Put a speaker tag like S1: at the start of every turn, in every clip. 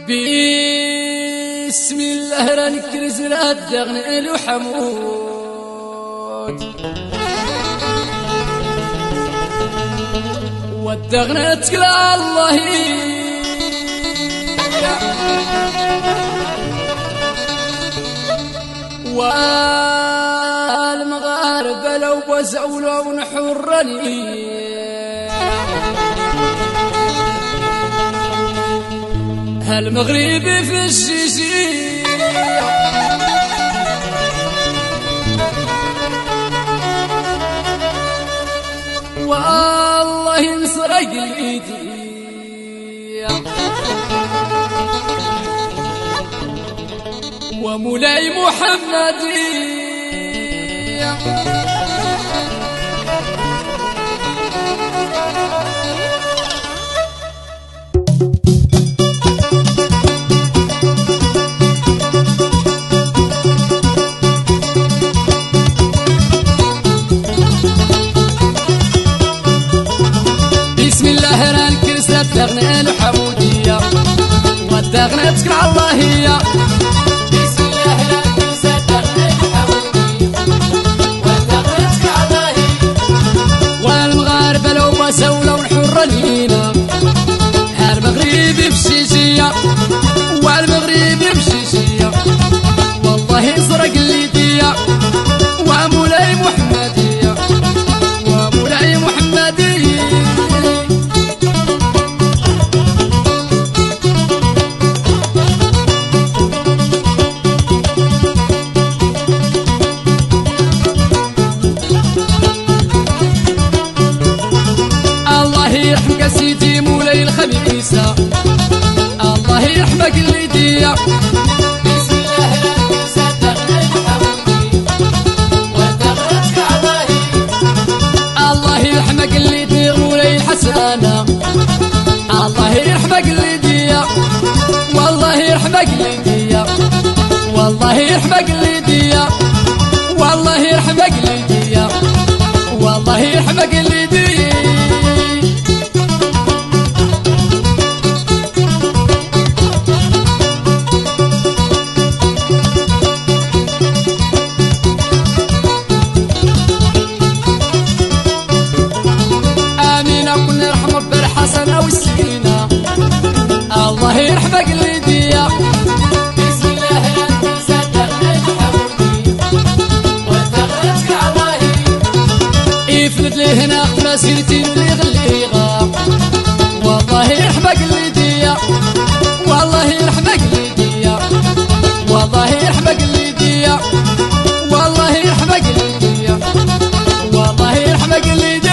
S1: بسم الله رنكرز الدغن الو حمود والدغن تكلا الله والمغاربة لو بزعوا ونحرني هالمغربي في الشيشي والله ينسرق ايدي ومولاي محمدي بسم الله رانكرس الدغنة الحمودية والدغنة تكل الله هي بسم الله رانكرس الدغنة الحمودية والدغنة تكل الله هي والمغاربة لو بسوا لو نحر لينا هالمغربي بشيشية والمغربي بشيشية والله يسرق الليدية ومولاي محمدية ومولاي محمدية يرحمك سيدي مولاي الخميسة الله يرحمك الليدية بسم الله رانكرس الدغنة الحمودية والدغنة تكل الله هي الله يرحمك الليدية مولاي الحسانة الله يرحمك الليدية والله يرحمك الليدية والله يرحمك الليدية والله يرحمك الليدية والله يرحمك الليدية حسنة والسكينة الله يرحمك الليدية بسم الله رانكرس الدغنة الحمودية والدغنة تكل الله هي يفلت لي هنا مسيرتي اللي غليغة والله يرحمك الليدية والله يرحمك الليدية والله يرحمك الليدية والله يرحمك الليدية والله يرحمك الليدية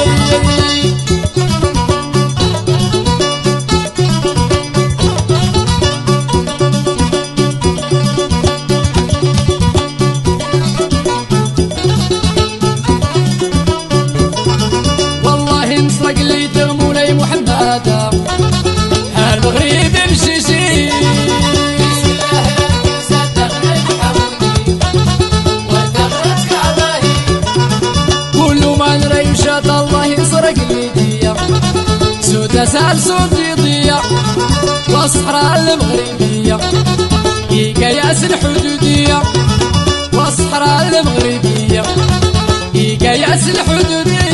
S1: نسرق اللي مولاي محمد هالمغربي بشيشي بسم الله رانكرس الدغنة الحمودية والدغنة تكل الله هي كل ما نرى يمشات الله يسرق الليدية سودة سال سود يضيع والصحراء المغربية يقياس الحدودية والصحراء المغربية يقياس الحدودية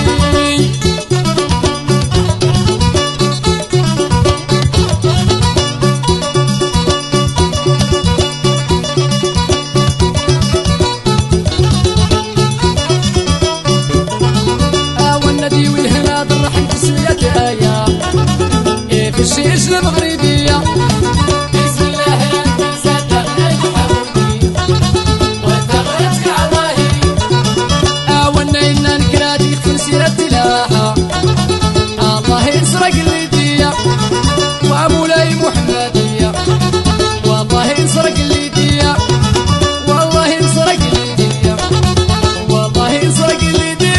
S1: والندي والهنا ضرحن تسوية آية في الشيش المغربية بسم الله رانكرس الدغنة الحمودية والدغنة تكل الله هي والنينا نكراتي في سيرة تلاحة الله يسرق الليدية ومولاي محمدية والله يسرق الليدية والله يسرق الليدية والله يسرق الليدية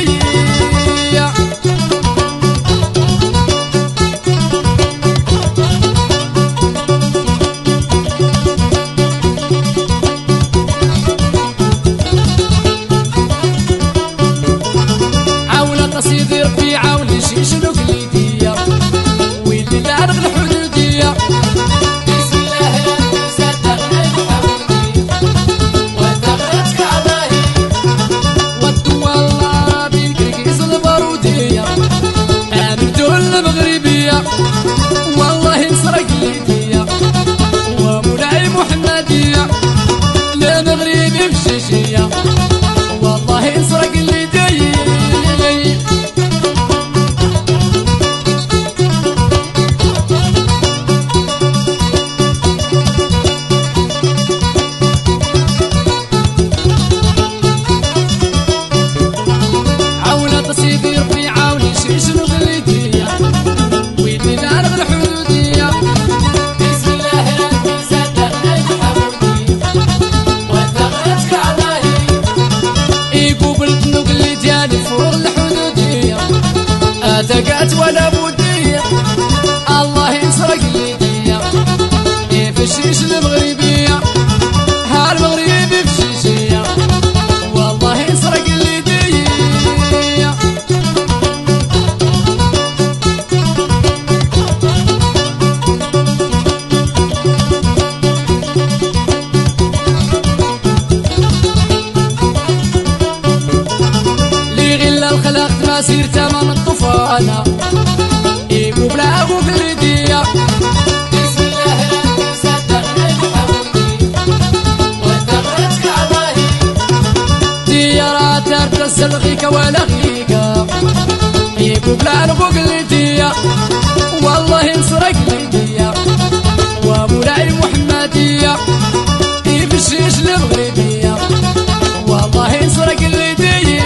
S1: سيرت من الطوفانة إيقو بلا أبو قلدية بسم الله ربي صدقنا بحمدي وانتغرت كعباهي ديارات ترتسل غيك ولا غيكا إيقو بلا أبو قلدية والله انصرك ليدية ومولاي محمدية يبشيش المغربية والله انصرك ليدية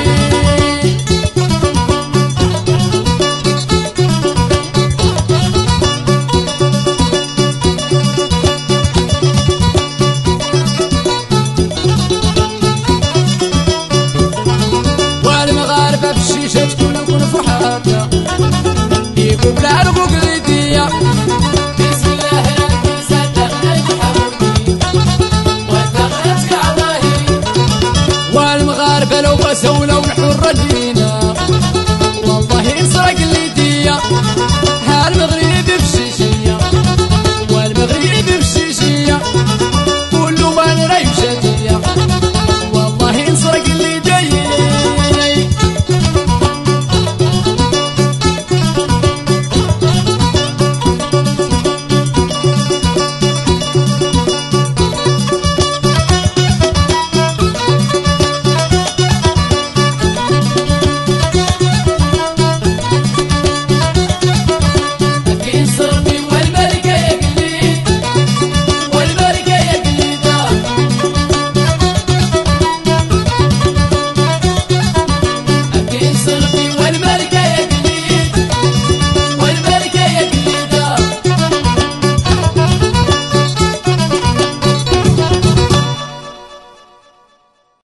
S1: والمغاربة في الشيشة تكون فحاتة يقول بلا